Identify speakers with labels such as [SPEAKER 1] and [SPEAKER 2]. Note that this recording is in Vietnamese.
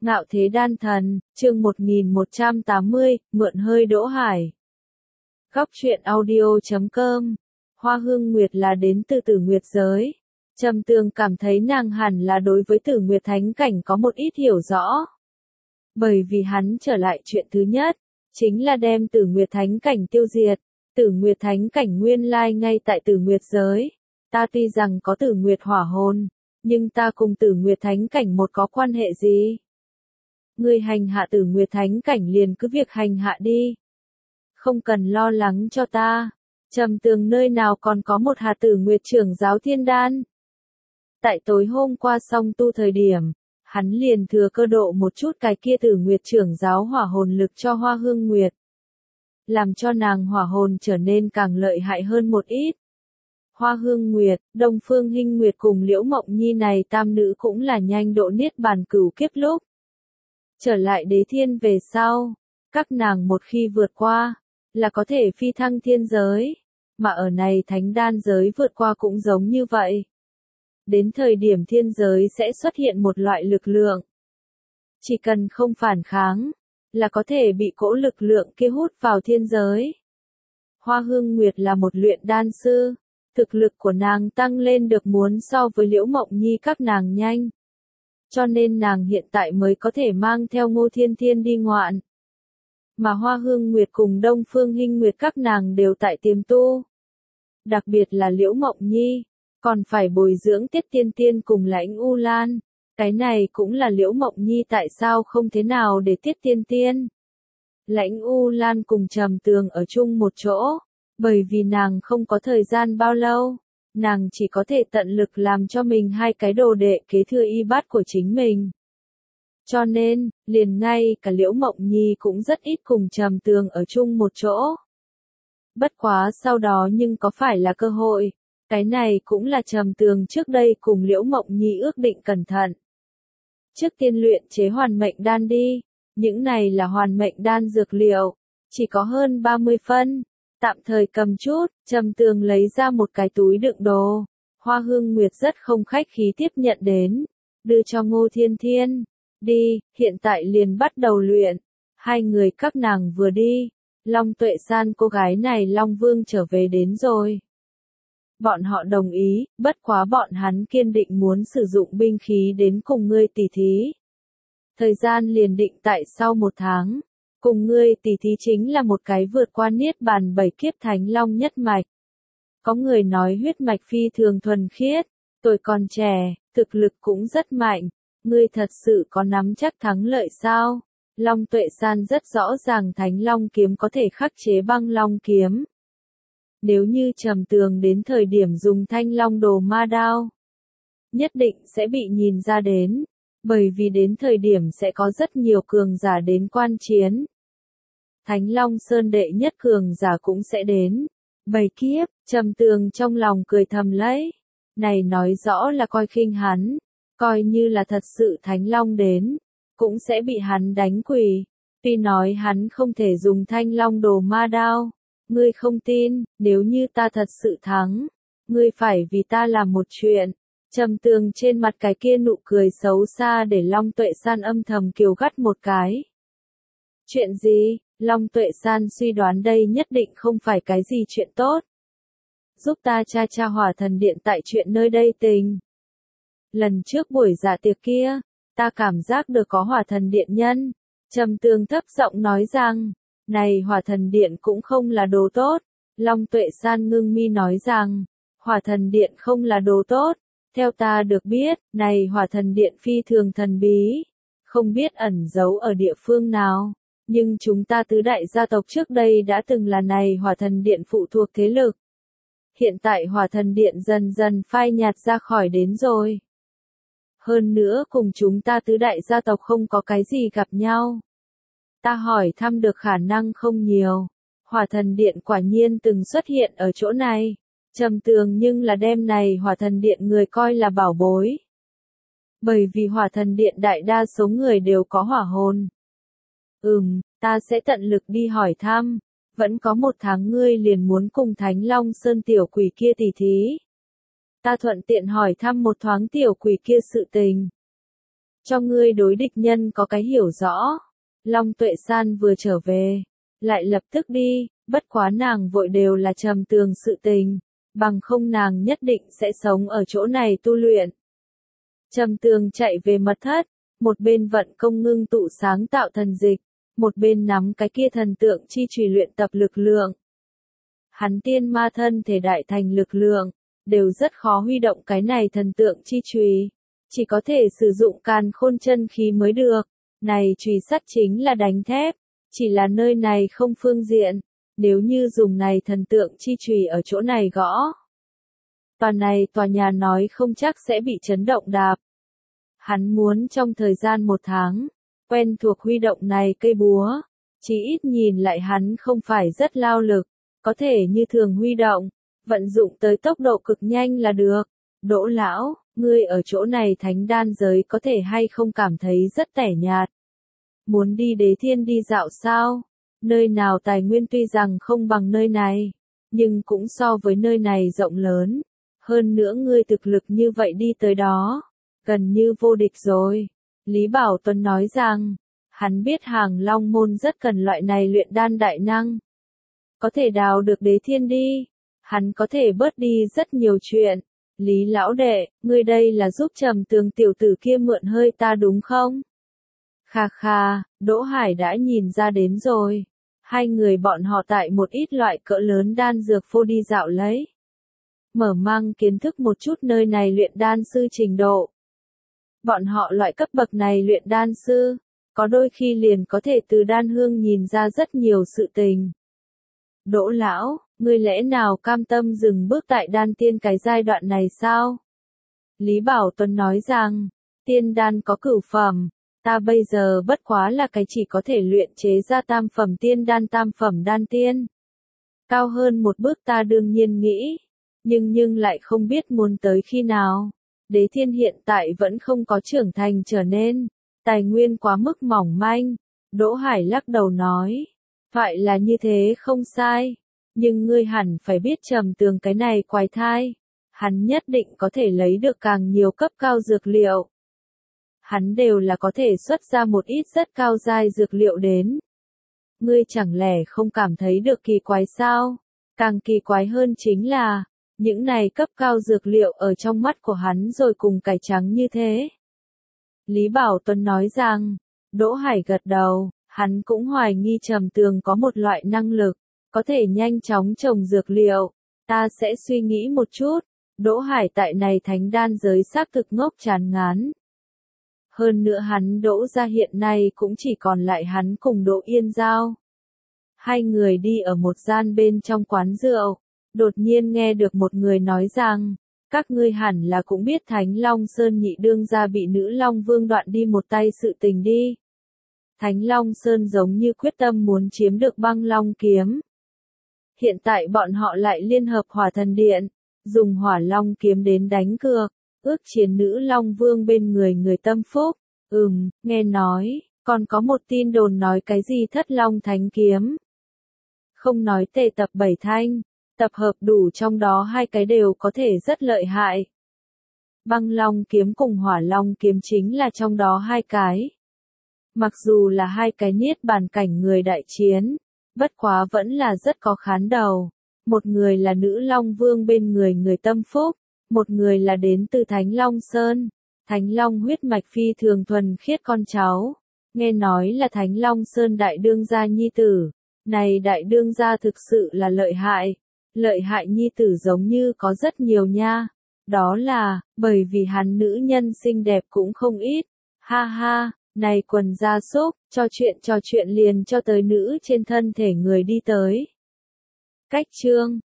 [SPEAKER 1] Ngạo thế đan thần, chương 1180, mượn hơi Đỗ Hải. Góc truyện audio.com. Hoa Hương Nguyệt là đến từ Tử Nguyệt giới. Trầm Tường cảm thấy nàng hẳn là đối với Tử Nguyệt Thánh Cảnh có một ít hiểu rõ. Bởi vì hắn trở lại chuyện thứ nhất, chính là đem Tử Nguyệt Thánh Cảnh tiêu diệt. Tử Nguyệt Thánh Cảnh nguyên lai ngay tại Tử Nguyệt giới. Ta tuy rằng có Tử Nguyệt hỏa hồn, nhưng ta cùng Tử Nguyệt Thánh Cảnh một có quan hệ gì? Ngươi hành hạ Tử Nguyệt Thánh Cảnh liền cứ việc hành hạ đi. Không cần lo lắng cho ta. Trầm Tường nơi nào còn có một hạt Tử Nguyệt trưởng giáo thiên đan. Tại tối hôm qua xong tu thời điểm, hắn liền thừa cơ độ một chút cái kia Tử Nguyệt trưởng giáo hỏa hồn lực cho Hoa Hương Nguyệt. Làm cho nàng hỏa hồn trở nên càng lợi hại hơn một ít. Hoa Hương Nguyệt, Đông Phương Hinh Nguyệt cùng Liễu Mộng Nhi này tam nữ cũng là nhanh độ niết bàn cửu kiếp lúc. Trở lại đế thiên về sau, các nàng một khi vượt qua, là có thể phi thăng thiên giới, mà ở này thánh đan giới vượt qua cũng giống như vậy. Đến thời điểm thiên giới sẽ xuất hiện một loại lực lượng. Chỉ cần không phản kháng, là có thể bị cỗ lực lượng kia hút vào thiên giới. Hoa Hương Nguyệt là một luyện đan sư, thực lực của nàng tăng lên được muốn so với Liễu Mộng Nhi các nàng nhanh. Cho nên nàng hiện tại mới có thể mang theo Ngô Thiên Thiên đi ngoạn. Mà Hoa Hương Nguyệt cùng Đông Phương Hinh Nguyệt các nàng đều tại tiềm tu. Đặc biệt là Liễu Mộng Nhi, còn phải bồi dưỡng Tiết Tiên Tiên cùng Lãnh U Lan. Cái này cũng là Liễu Mộng Nhi tại sao không thế nào để Tiết Tiên Tiên. Lãnh U Lan cùng Trầm Tường ở chung một chỗ, bởi vì nàng không có thời gian bao lâu. Nàng chỉ có thể tận lực làm cho mình hai cái đồ đệ kế thừa y bát của chính mình. Cho nên, liền ngay cả Liễu Mộng Nhi cũng rất ít cùng Trầm Tường ở chung một chỗ. Bất quá sau đó nhưng có phải là cơ hội, cái này cũng là Trầm Tường trước đây cùng Liễu Mộng Nhi ước định cẩn thận. Trước tiên luyện chế hoàn mệnh đan đi, những này là hoàn mệnh đan dược liệu, chỉ có hơn 30 phân. Tạm thời cầm chút, Trầm Tường lấy ra một cái túi đựng đồ. Hoa Hương Nguyệt rất không khách khí tiếp nhận đến, đưa cho Ngô Thiên Thiên. Đi, hiện tại liền bắt đầu luyện. Hai người các nàng vừa đi, Long Tuệ San cô gái này Long Vương trở về đến rồi. Bọn họ đồng ý, bất quá bọn hắn kiên định muốn sử dụng binh khí đến cùng ngươi tỉ thí. Thời gian liền định tại sau 1 tháng. Cùng ngươi tỉ thí chính là một cái vượt qua niết bàn 7 kiếp thánh long nhất mạch. Có người nói huyết mạch phi thường thuần khiết, tuổi còn trẻ, thực lực cũng rất mạnh. Ngươi thật sự có nắm chắc thắng lợi sao? Long Tuệ San rất rõ ràng thánh long kiếm có thể khắc chế băng long kiếm. Nếu như Trầm Tường đến thời điểm dùng thanh long đồ ma đao, nhất định sẽ bị nhìn ra đến. Bởi vì đến thời điểm sẽ có rất nhiều cường giả đến quan chiến. Thánh Long Sơn đệ nhất cường giả cũng sẽ đến. 7 kiếp, Trầm Tường trong lòng cười thầm lấy. Này nói rõ là coi khinh hắn. Coi như là thật sự Thánh Long đến, cũng sẽ bị hắn đánh quỳ. Tuy nói hắn không thể dùng thanh long đồ ma đao. Ngươi không tin, nếu như ta thật sự thắng, ngươi phải vì ta làm một chuyện. Trầm Tường trên mặt cái kia nụ cười xấu xa để Long Tuệ San âm thầm kiều gắt một cái. Chuyện gì? Long Tuệ San suy đoán đây nhất định không phải cái gì chuyện tốt. Giúp ta tra Hỏa Thần Điện tại chuyện nơi đây tình. Lần trước buổi dạ tiệc kia, ta cảm giác được có Hỏa Thần Điện nhân. Trầm Tường thấp giọng nói rằng, này Hỏa Thần Điện cũng không là đồ tốt. Long Tuệ San ngưng mi nói rằng, Hỏa Thần Điện không là đồ tốt. Theo ta được biết, này Hỏa Thần Điện phi thường thần bí, không biết ẩn giấu ở địa phương nào. Nhưng chúng ta tứ đại gia tộc trước đây đã từng là này Hỏa Thần Điện phụ thuộc thế lực. Hiện tại Hỏa Thần Điện dần dần phai nhạt ra khỏi đến rồi. Hơn nữa cùng chúng ta tứ đại gia tộc không có cái gì gặp nhau. Ta hỏi thăm được khả năng không nhiều. Hỏa Thần Điện quả nhiên từng xuất hiện ở chỗ này. Trầm Tường nhưng là đem này Hỏa Thần Điện người coi là bảo bối. Bởi vì Hỏa Thần Điện đại đa số người đều có hỏa hồn. Ta sẽ tận lực đi hỏi thăm. Vẫn có 1 tháng ngươi liền muốn cùng Thánh Long Sơn tiểu quỷ kia tỉ thí. Ta thuận tiện hỏi thăm một thoáng tiểu quỷ kia sự tình. cho ngươi đối địch nhân có cái hiểu rõ. Long Tuệ San vừa trở về, lại lập tức đi, bất quá nàng vội đều là Trầm Tường sự tình, bằng không nàng nhất định sẽ sống ở chỗ này tu luyện. Trầm Tường chạy về mật thất, một bên vận công ngưng tụ sáng tạo thần dịch, một bên nắm cái kia thần tượng chi chùy luyện tập lực lượng. Hắn tiên ma thân thể đại thành lực lượng, đều rất khó huy động cái này thần tượng chi chùy, chỉ có thể sử dụng càn khôn chân khí mới được. Này chùy sắt chính là đánh thép, chỉ là nơi này không phương diện, nếu như dùng này thần tượng chi chùy ở chỗ này gõ. Tòa nhà nói không chắc sẽ bị chấn động đạp. Hắn muốn trong thời gian 1 tháng, quen thuộc huy động này cây búa, chỉ ít nhìn lại hắn không phải rất lao lực, có thể như thường huy động, vận dụng tới tốc độ cực nhanh là được. Đỗ lão, ngươi ở chỗ này thánh đan giới có thể hay không cảm thấy rất tẻ nhạt. Muốn đi Đế Thiên đi dạo sao? Nơi nào tài nguyên tuy rằng không bằng nơi này, nhưng cũng so với nơi này rộng lớn. Hơn nữa ngươi thực lực như vậy đi tới đó, gần như vô địch rồi. Lý Bảo Tuấn nói rằng, hắn biết Hàng Long Môn rất cần loại này luyện đan đại năng. Có thể đào được Đế Thiên đi, hắn có thể bớt đi rất nhiều chuyện. Lý lão đệ, ngươi đây là giúp Trầm Tường tiểu tử kia mượn hơi ta đúng không? Kha kha, Đỗ Hải đã nhìn ra đến rồi. Hai người bọn họ tại một ít loại cỡ lớn đan dược phô đi dạo lấy. Mở mang kiến thức một chút nơi này luyện đan sư trình độ. Bọn họ loại cấp bậc này luyện đan sư, có đôi khi liền có thể từ đan hương nhìn ra rất nhiều sự tình. Đỗ lão, ngươi lẽ nào cam tâm dừng bước tại đan tiên cái giai đoạn này sao? Lý Bảo Tuấn nói rằng, tiên đan có cửu phẩm, ta bây giờ bất quá là cái chỉ có thể luyện chế ra tam phẩm tiên đan tam phẩm đan tiên. Cao hơn một bước ta đương nhiên nghĩ, nhưng lại không biết muốn tới khi nào. Đế Thiên hiện tại vẫn không có trưởng thành trở nên, tài nguyên quá mức mỏng manh. Đỗ Hải lắc đầu nói, phải là như thế không sai, nhưng ngươi hẳn phải biết Trầm Tường cái này quái thai, hắn nhất định có thể lấy được càng nhiều cấp cao dược liệu. Hắn đều là có thể xuất ra một ít rất cao giai dược liệu đến. Ngươi chẳng lẽ không cảm thấy được kỳ quái sao? Càng kỳ quái hơn chính là, những này cấp cao dược liệu ở trong mắt của hắn rồi cùng cải trắng như thế. Lý Bảo Tuấn nói rằng, Đỗ Hải gật đầu, hắn cũng hoài nghi Trầm Tường có một loại năng lực, có thể nhanh chóng trồng dược liệu. Ta sẽ suy nghĩ một chút, Đỗ Hải tại này thánh đan giới xác thực ngốc chán ngán. Hơn nữa hắn Đỗ gia hiện nay cũng chỉ còn lại hắn cùng Đỗ Yên Giao. Hai người đi ở một gian bên trong quán rượu, đột nhiên nghe được một người nói rằng, các ngươi hẳn là cũng biết Thánh Long Sơn nhị đương gia bị nữ Long Vương đoạn đi một tay sự tình đi. Thánh Long Sơn giống như quyết tâm muốn chiếm được băng long kiếm. Hiện tại bọn họ lại liên hợp Hỏa Thần Điện, dùng Hỏa Long kiếm đến đánh cược, ước chiến nữ Long Vương bên người tâm phúc. Nghe nói, còn có một tin đồn nói cái gì Thất Long Thánh Kiếm. Không nói tề tập 7 thanh, tập hợp đủ trong đó 2 cái đều có thể rất lợi hại. Băng Long kiếm cùng Hỏa Long kiếm chính là trong đó 2 cái. Mặc dù là 2 cái niết bàn cảnh người đại chiến, bất quá vẫn là rất có khán đầu. Một người là nữ Long Vương bên người tâm phúc, một người là đến từ Thánh Long Sơn. Thánh Long huyết mạch phi thường thuần khiết con cháu. Nghe nói là Thánh Long Sơn đại đương gia nhi tử. Này đại đương gia thực sự là lợi hại. Lợi hại nhi tử giống như có rất nhiều nha. Đó là, bởi vì hắn nữ nhân xinh đẹp cũng không ít. Ha ha, này quần gia súc, trò chuyện liền cho tới nữ trên thân thể người đi tới. Cách chương